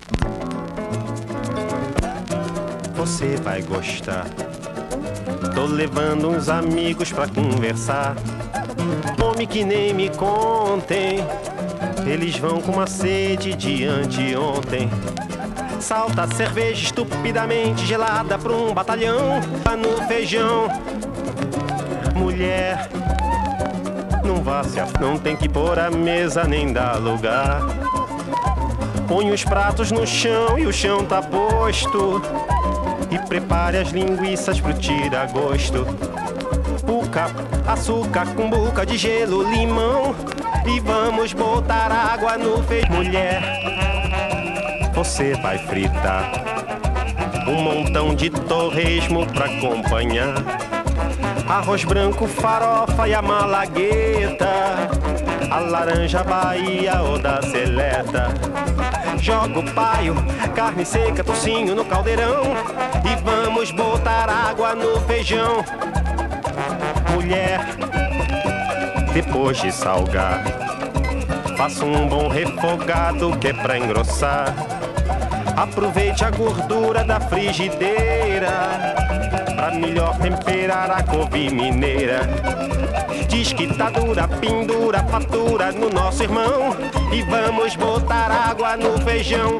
Você vai gostar. Tô levando uns amigos pra conversar. Homem que nem me contem. Eles vão com uma sede de anteontem. Salta a cerveja estupidamente gelada pra um batalhão. No feijão. Mulher, não vá se não tem que pôr a mesa nem dar lugar. Põe os pratos no chão e o chão tá posto. E prepare as linguiças pro tira-gosto. Puca, açúcar, cumbuca de gelo, limão. E vamos botar água no feijão. Mulher, você vai fritar um montão de torresmo pra acompanhar. Arroz branco, farofa e a malagueta. A laranja Bahia ou da seleta. Joga o paio, carne seca, tocinho no caldeirão. E vamos botar água no feijão. Mulher, depois de salgar, faça um bom refogado que é pra engrossar. Aproveite a gordura da frigideira pra melhor temperar a couve mineira. Diz que tá dura, pendura, fatura no nosso irmão. E vamos botar água no feijão.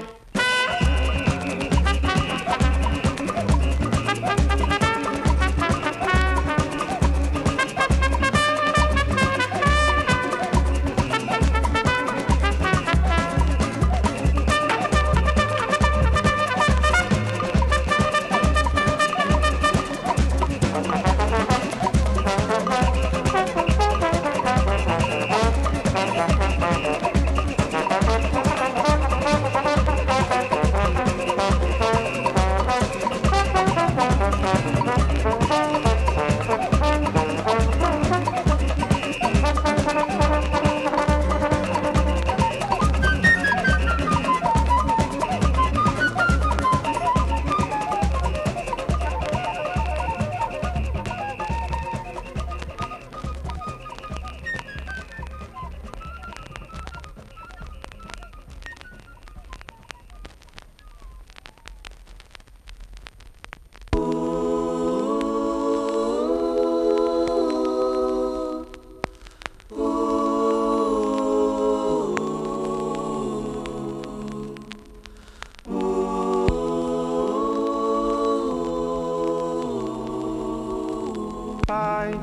Pai,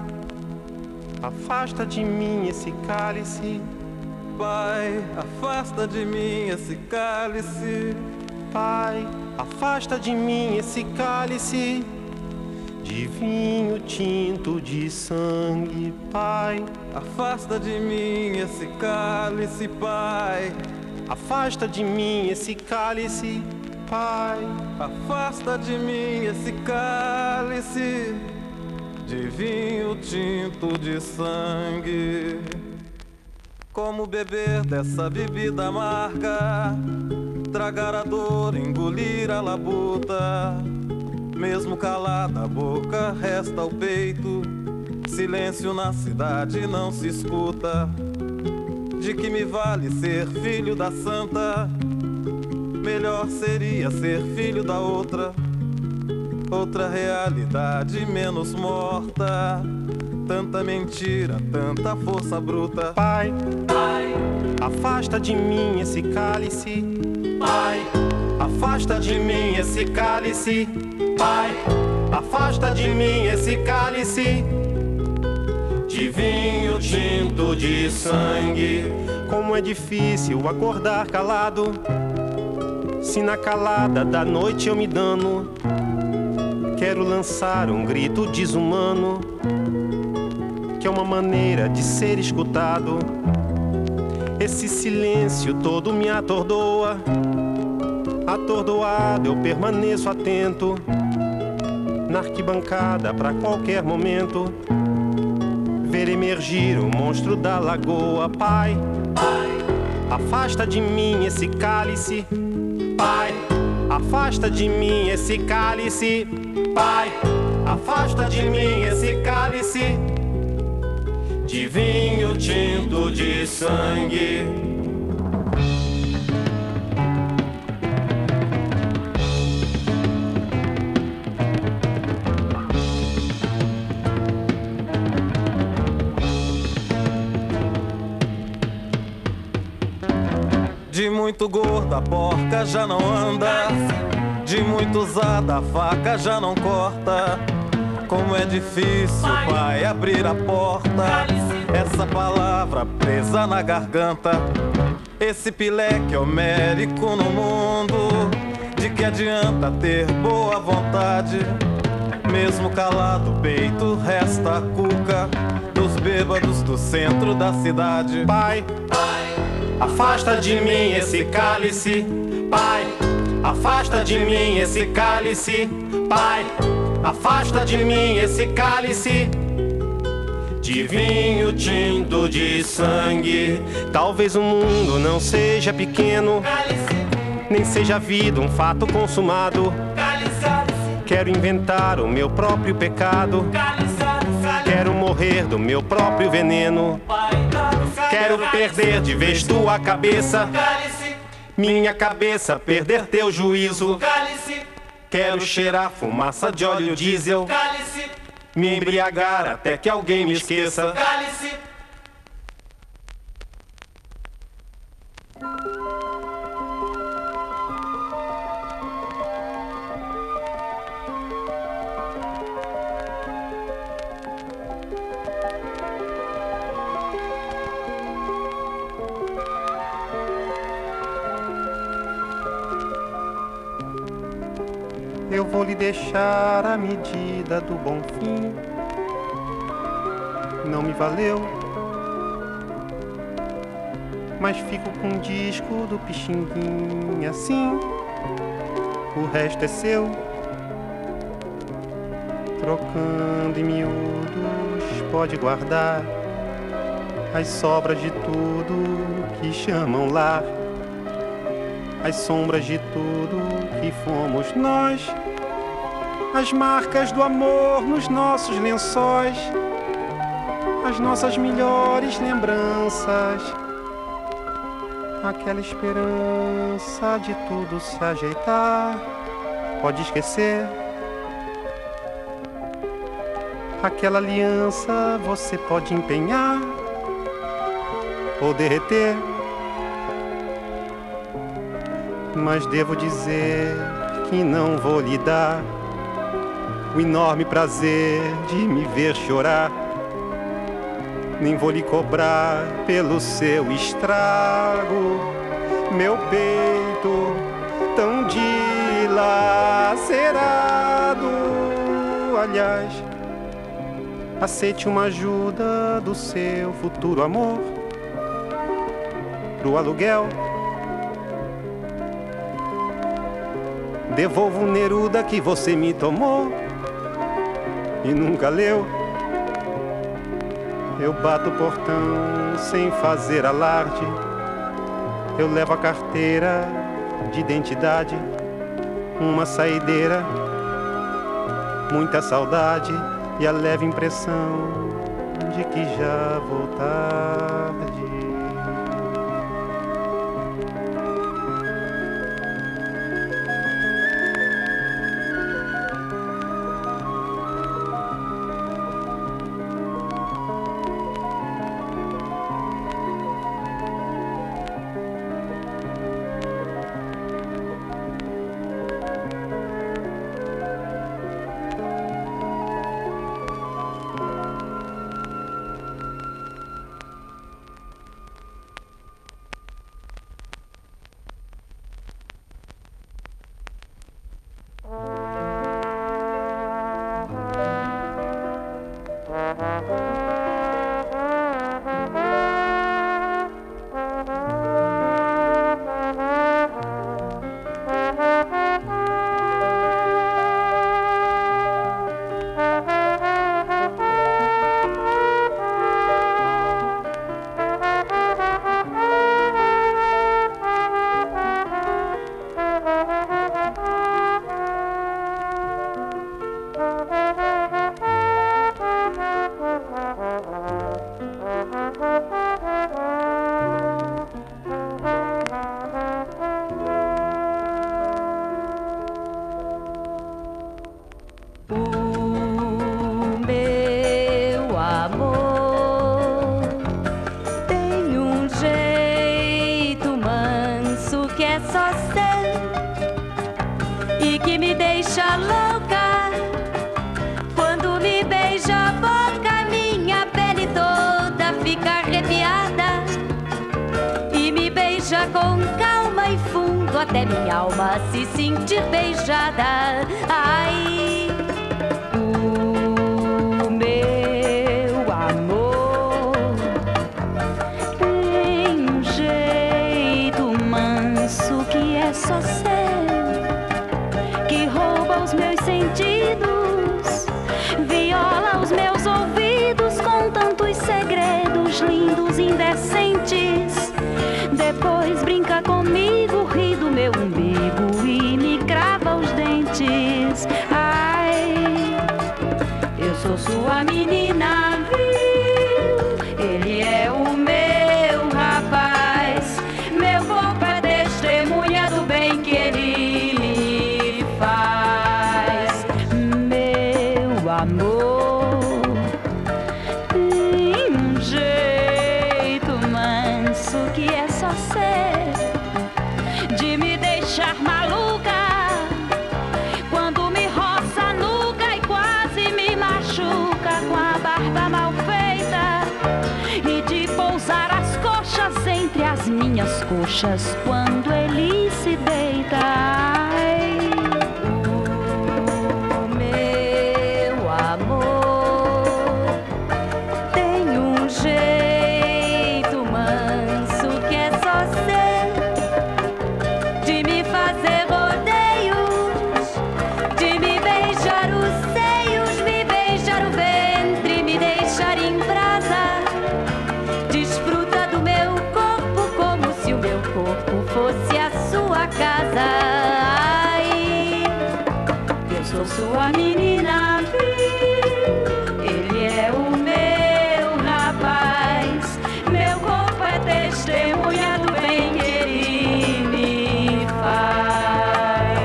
afasta de mim esse cálice. Pai, afasta de mim esse cálice. Pai, afasta de mim esse cálice de vinho tinto de sangue. Pai, afasta de mim esse cálice, Pai. Afasta de mim esse cálice, Pai. Afasta de mim esse cálice de vinho tinto de sangue. Como beber dessa bebida amarga, tragar a dor, engolir a labuta. Mesmo calada a boca, resta o peito. Silêncio na cidade não se escuta. De que me vale ser filho da santa? Melhor seria ser filho da outra. Outra realidade menos morta. Tanta mentira, tanta força bruta. Pai, Pai, afasta de mim esse cálice. Pai, afasta de mim esse cálice. Pai, afasta de mim esse cálice de vinho tinto de sangue. Como é difícil acordar calado, se na calada da noite eu me dano. Quero lançar um grito desumano, que é uma maneira de ser escutado. Esse silêncio todo me atordoa. Atordoado eu permaneço atento na arquibancada pra qualquer momento ver emergir o monstro da lagoa. Pai, Pai, afasta de mim esse cálice. Pai, afasta de mim esse cálice. Pai, afasta de mim esse cálice de vinho tinto de sangue. De muito gorda a porca já não anda, de muito usada a faca já não corta. Como é difícil, pai, abrir a porta, essa palavra presa na garganta. Esse pileque homérico no mundo, de que adianta ter boa vontade? Mesmo calado o peito resta a cuca dos bêbados do centro da cidade. Pai, afasta de mim esse cálice. Pai, afasta de mim esse cálice. Pai, afasta de mim esse cálice de vinho tinto de sangue. Talvez o mundo não seja pequeno, nem seja a vida um fato consumado. Quero inventar o meu próprio pecado, quero morrer do meu próprio veneno. Quero perder de vez tua cabeça, minha cabeça perder teu juízo. Quero cheirar fumaça de óleo diesel, me embriagar até que alguém me esqueça. Eu vou lhe deixar a medida do bom fim. Não me valeu, mas fico com um disco do Pixinguinha assim. O resto é seu, trocando em miúdos, pode guardar as sobras de tudo que chamam lar, as sombras de tudo que fomos nós, as marcas do amor nos nossos lençóis, as nossas melhores lembranças, aquela esperança de tudo se ajeitar. Pode esquecer aquela aliança, você pode empenhar ou derreter, mas devo dizer que não vou lhe dar o enorme prazer de me ver chorar, nem vou lhe cobrar pelo seu estrago. Meu peito tão dilacerado, aliás, aceite uma ajuda do seu futuro amor pro aluguel. Devolvo o Neruda que você me tomou e nunca leu. Eu bato o portão sem fazer alarde, eu levo a carteira de identidade, uma saideira, muita saudade e a leve impressão de que já vou tarde. só seu e que me deixa louca. Quando me beija a boca, minha pele toda fica arrepiada e me beija com calma e fundo até minha alma se sentir beijada. Ai, o meu amor tem um jeito manso que é só seu, que rouba os meus sentidos, viola os meus ouvidos com tantos segredos lindos, indecentes. Depois brinca comigo, ri do meu umbigo e me crava os dentes. Ai, eu sou sua menina, viu? Ele é o meu rapaz. Meu corpo é testemunha do bem que ele me faz. Meu amor tem um jeito manso que é só ser, de me deixar maluca quando me roça a nuca e quase me machuca com a barba mal feita, e de pousar as coxas entre as minhas coxas quando ele se deita. Ai, o meu amor tem um jeito manso que é só ser, de me fazer rodeios, de me beijar os seios, me beijar o ventre, me deixar em brasa. Desfruta do meu corpo como se o meu corpo fosse a sua casa. Ai, eu sou sua menina, viu? Ele é o meu rapaz. Meu corpo é testemunha do bem que ele me faz.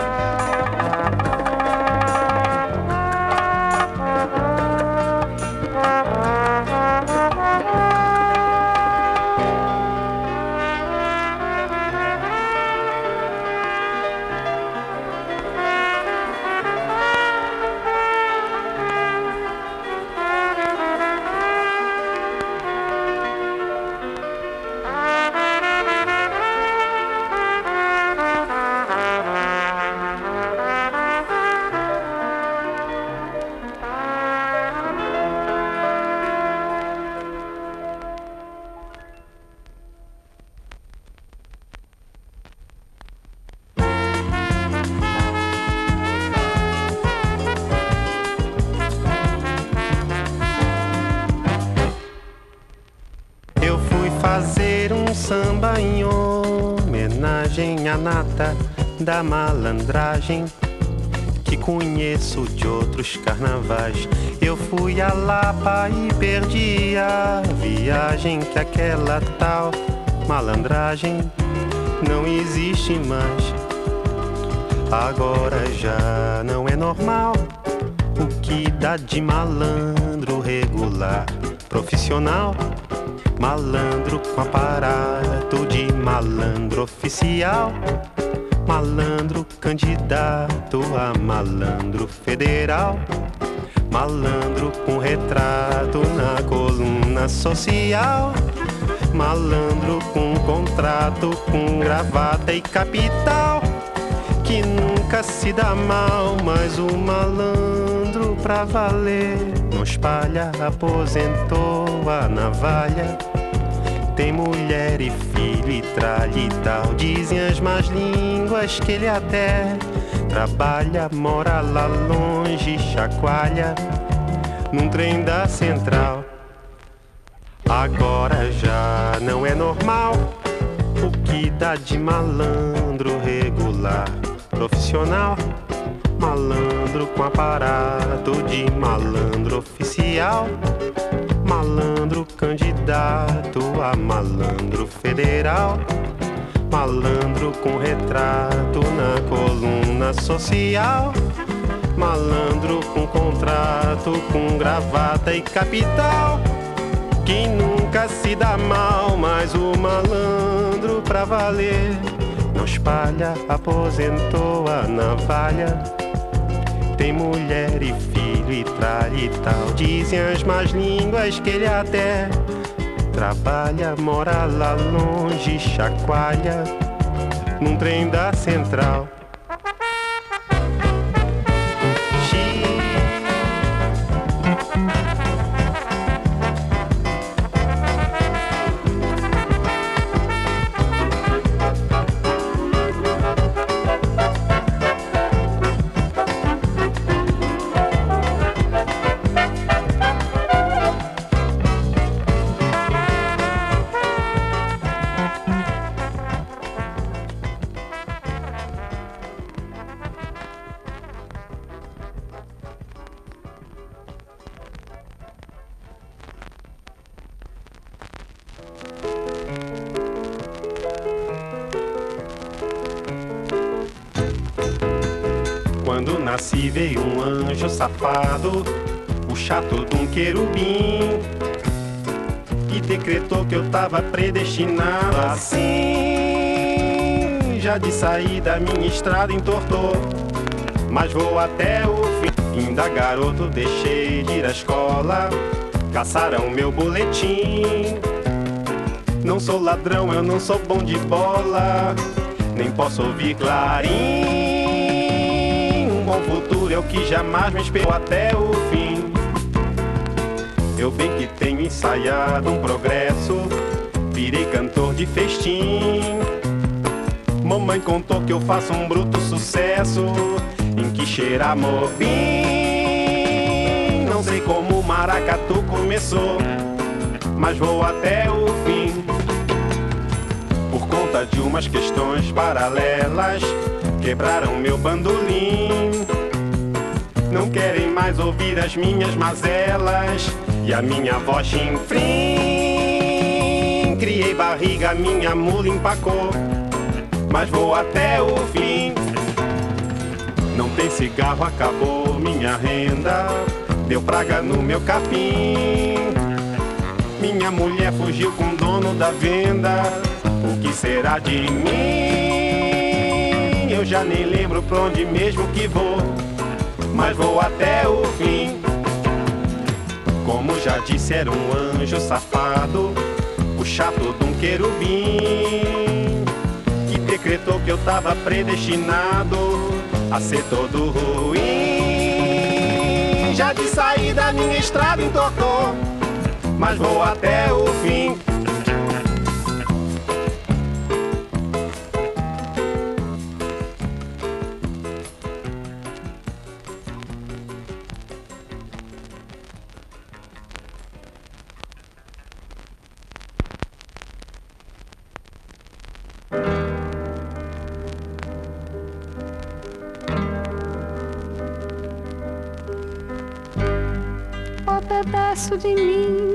Eu fui fazer um samba em homenagem à nata da malandragem que conheço de outros carnavais. Eu fui a Lapa e perdi a viagem, que aquela tal malandragem não existe mais. Agora já não é normal o que dá de malandro regular, profissional, malandro com aparato de malandro oficial, malandro candidato a malandro federal, malandro com retrato na coluna social, malandro com contrato, com gravata e capital, que nunca se dá mal, mas o malandro pra valer não espalha, aposentou a navalha. Tem mulher e filho e tralha e tal, dizem as más línguas que ele até trabalha, mora lá longe, chacoalha num trem da central. Agora já não é normal o que dá de malandro regular, profissional, malandro com aparato de malandro oficial, malandro candidato a malandro federal, malandro com retrato na coluna social, malandro com contrato, com gravata e capital, que nunca se dá mal, mas o malandro pra valer não espalha, aposentou a navalha. Tem mulher e filho e tralha e tal. Dizem as más línguas que ele até trabalha, mora lá longe, chacoalha num trem da central. Quando nasci veio um anjo safado, o chato de um querubim, e decretou que eu tava predestinado assim. Já de saída minha estrada entortou, mas vou até o fim. Ainda garoto deixei de ir à escola, caçaram meu boletim. Não sou ladrão, eu não sou bom de bola, nem posso ouvir clarim. Um bom futuro é o que jamais me esperou até o fim. Eu bem que tenho ensaiado um progresso, virei cantor de festim. Mamãe contou que eu faço um bruto sucesso, em que cheira mobim. Não sei como o maracatu começou, mas vou até o fim. Por conta de umas questões paralelas, quebraram meu bandolim. Não querem mais ouvir as minhas mazelas e a minha voz chinfrim. Criei barriga, minha mula empacou, mas vou até o fim. Não tem cigarro, acabou minha renda, deu praga no meu capim. Minha mulher fugiu com o dono da venda, o que será de mim? Eu já nem lembro pra onde mesmo que vou, mas vou até o fim. Como já disse, era um anjo safado, o chato de um querubim, que decretou que eu tava predestinado a ser todo ruim. Já de saída minha estrada entortou, mas vou até o fim. Pedaço de mim,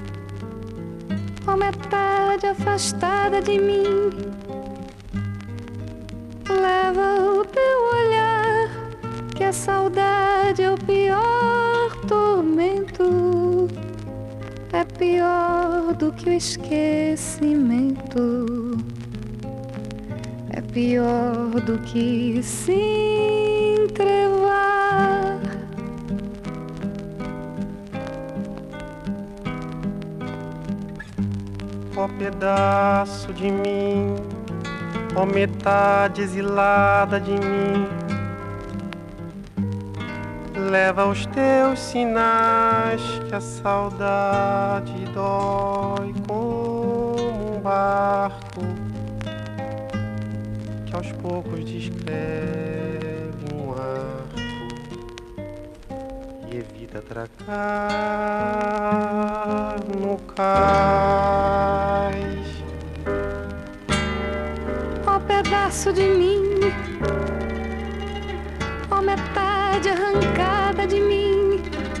ó metade afastada de mim, leva o teu olhar, que a saudade é o pior tormento, é pior do que o esquecimento, é pior do que se entrevar. Ó pedaço de mim, ó metade exilada de mim, leva os teus sinais, que a saudade dói como um barco que aos poucos descreve um arco e evita atracar no cais. Ó pedaço de mim, ó metade arrancada de mim,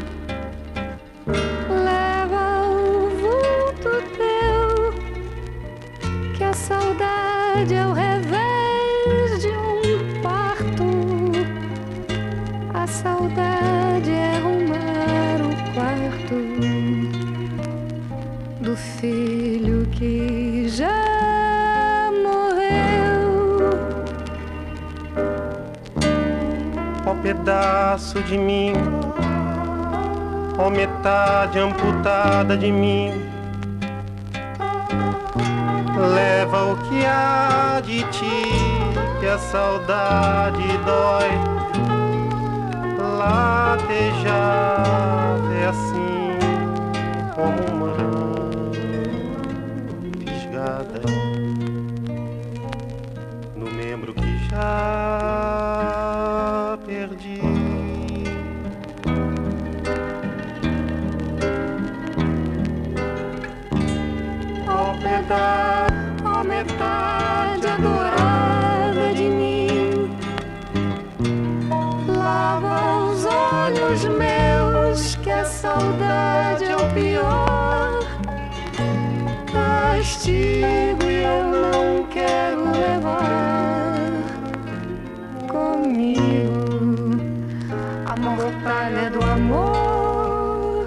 leva o vulto teu, que a saudade é o revés de um parto, a saudade é arrumar o quarto do filho que já morreu. pedaço de mim, ó metade amputada de mim. Leva o que há de ti, que a saudade dói. Latejar é assim como uma fisgada no membro que já perdi. Ó pedaço, ó metade adorada de mim, lava os olhos meus, que a saudade é o pior castigo e eu não quero levar comigo a mortalha do amor.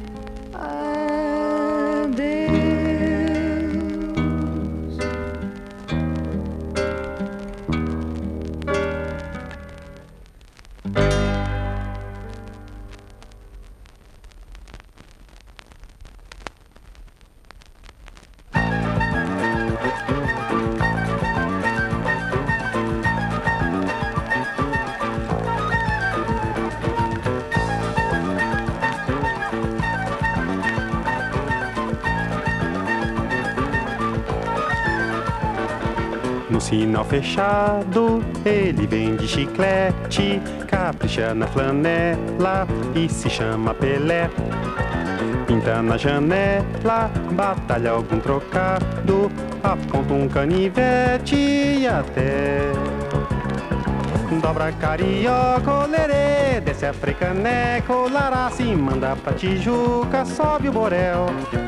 Adeus. No sinal fechado, ele vende chiclete, capricha na flanela e se chama Pelé. Pinta na janela, batalha algum trocado, aponta um canivete e até dobra carioca, lerê, desce a frecaneca, lará, se manda pra Tijuca, sobe o borel.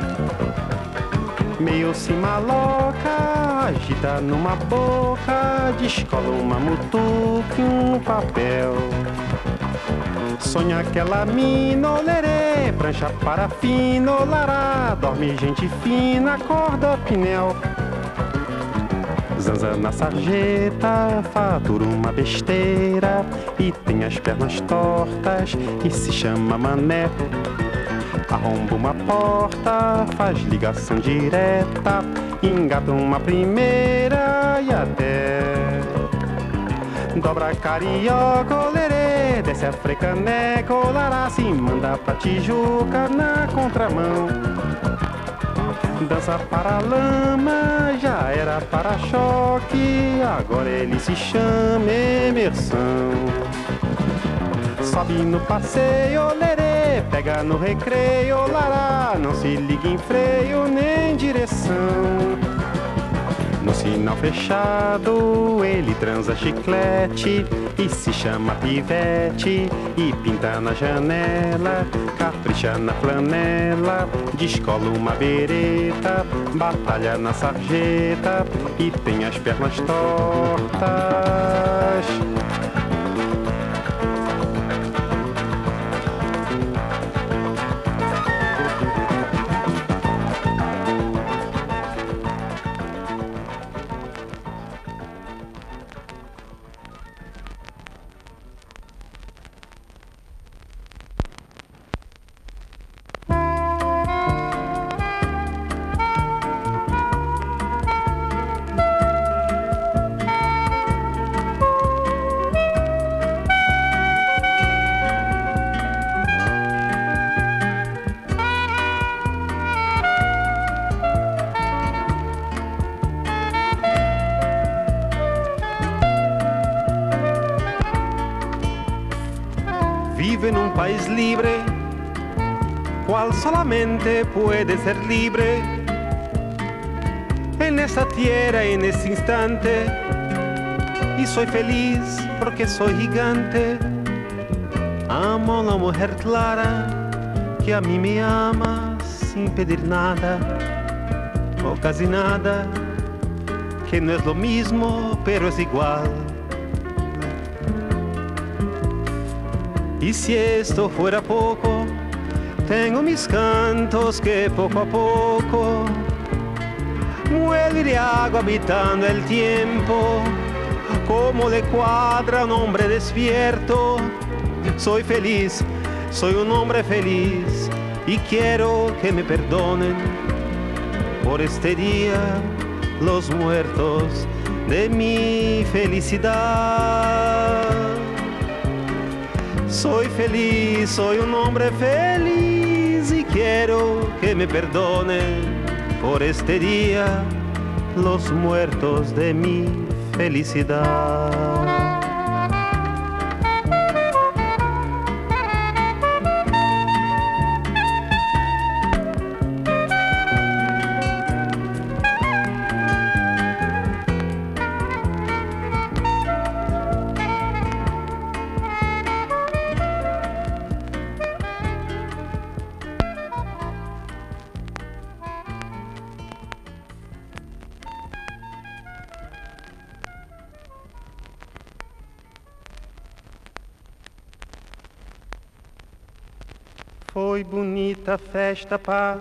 Meio se maloca, agita numa boca, descola uma mutuca e um papel. Sonha aquela mina, olerê, prancha parafina, olará, dorme gente fina, acorda pinel. Zanza na sarjeta, fatura uma besteira e tem as pernas tortas e se chama mané. Arromba uma porta, faz ligação direta, engata uma primeira e até dobra carioca, olerê, desce a frecaneca, olará, se manda pra Tijuca na contramão. Dança para a lama, já era para-choque, agora ele se chama Emerson. Sobe no passeio, olerê, pega no recreio, lará, não se liga em freio nem direção. No sinal fechado, ele transa chiclete e se chama pivete e pinta na janela, capricha na flanela, descola uma bereta, batalha na sarjeta e tem as pernas tortas. Vive en un país libre, cual solamente puede ser libre. En esta tierra, en este instante, y soy feliz porque soy gigante. Amo a una mujer clara que a mí me ama sin pedir nada, o casi nada, que no es lo mismo, pero es igual. Y si esto fuera poco, tengo mis cantos que poco a poco mueve de agua habitando el tiempo, como como le cuadra un hombre despierto. Soy feliz, soy un hombre feliz y quiero que me perdonen por este día los muertos de mi felicidad. Soy feliz, soy un hombre feliz y quiero que me perdonen por este día los muertos de mi felicidad. Foi bonita a festa, pá.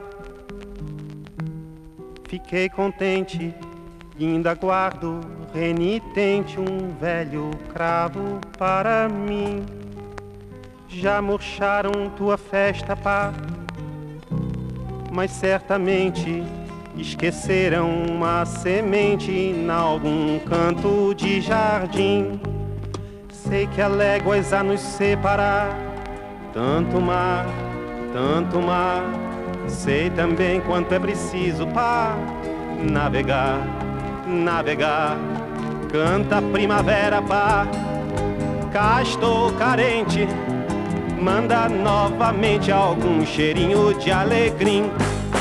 Fiquei contente e ainda guardo renitente um velho cravo para mim. Já murcharam tua festa, pá, mas certamente esqueceram uma semente em algum canto de jardim. Sei que há léguas a nos separar, tanto mar, tanto mar. Sei também quanto é preciso para navegar, navegar. Canta a primavera, pá, cá estou carente. Manda novamente algum cheirinho de alegria.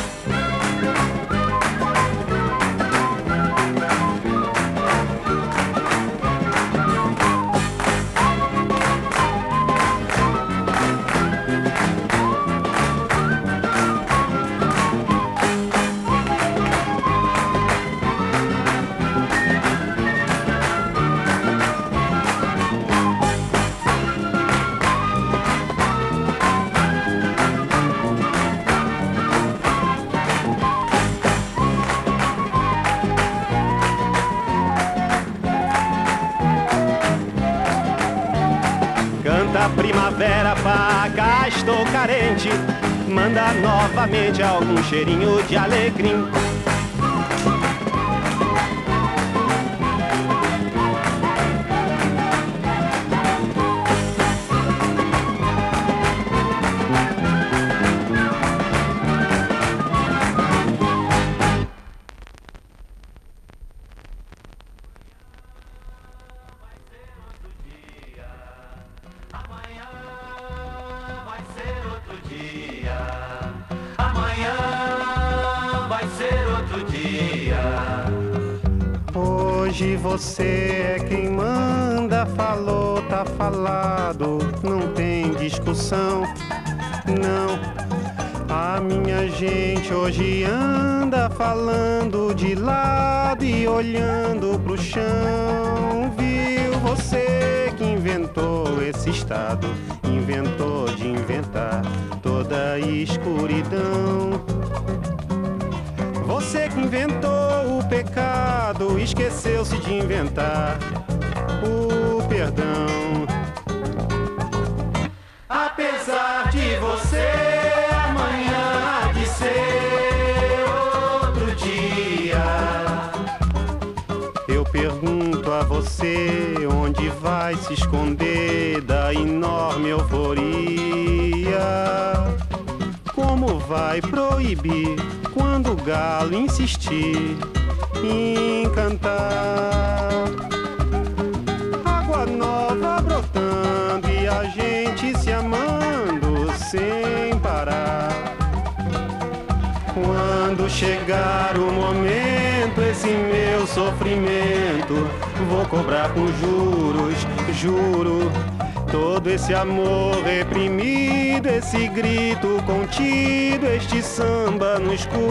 Primavera, pá, cá estou carente. Manda novamente algum cheirinho de alecrim. Hoje você é quem manda, falou, tá falado, não tem discussão, não. A minha gente hoje anda falando de lado e olhando pro chão. Viu você que inventou esse estado, inventou de inventar toda a escuridão. Você que inventou o pecado, esqueceu-se de inventar o perdão. Apesar de você, amanhã há de ser outro dia. Eu pergunto a você onde vai se esconder da enorme euforia. Como vai proibir quando o galo insistir em cantar? Água nova brotando e a gente se amando sem parar. Quando chegar o momento, esse meu sofrimento vou cobrar com juros, juro. Todo esse amor reprimido, esse grito contido, este samba no escuro.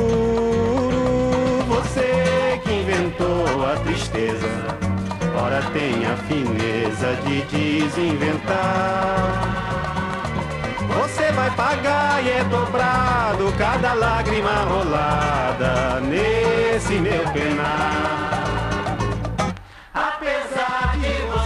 Você que inventou a tristeza, ora tem a fineza de desinventar. Você vai pagar e é dobrado cada lágrima rolada nesse meu penar. Apesar de você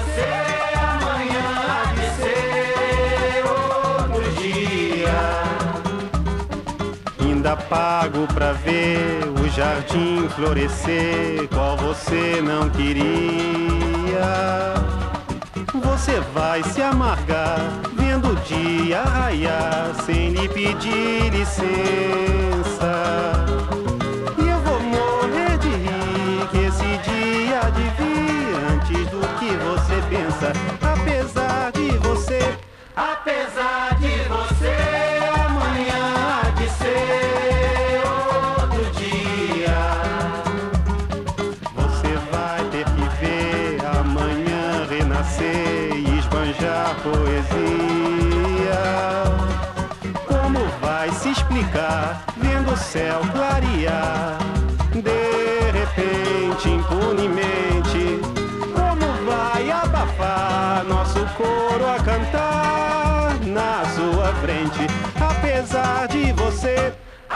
pago pra ver o jardim florescer, qual você não queria. Você vai se amargar vendo o dia raiar sem lhe pedir licença. E eu vou morrer de rir que esse dia há de vir antes do que você pensa. Apesar de você, amanhã há de ser outro dia. Você vai ter que ver amanhã renascer e esbanjar poesia. Como vai se explicar vendo o céu clarear de repente, impunemente? Como vai abafar nosso coro a cantar na sua frente? Apesar de você,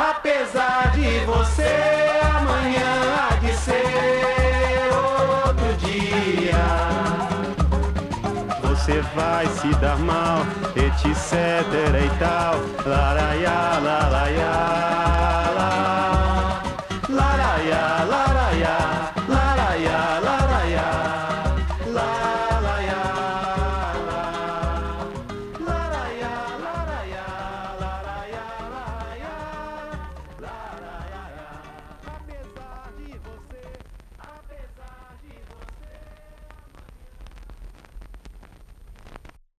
amanhã há de ser outro dia. Você vai se dar mal, etc e tal, laraiá, laraiá.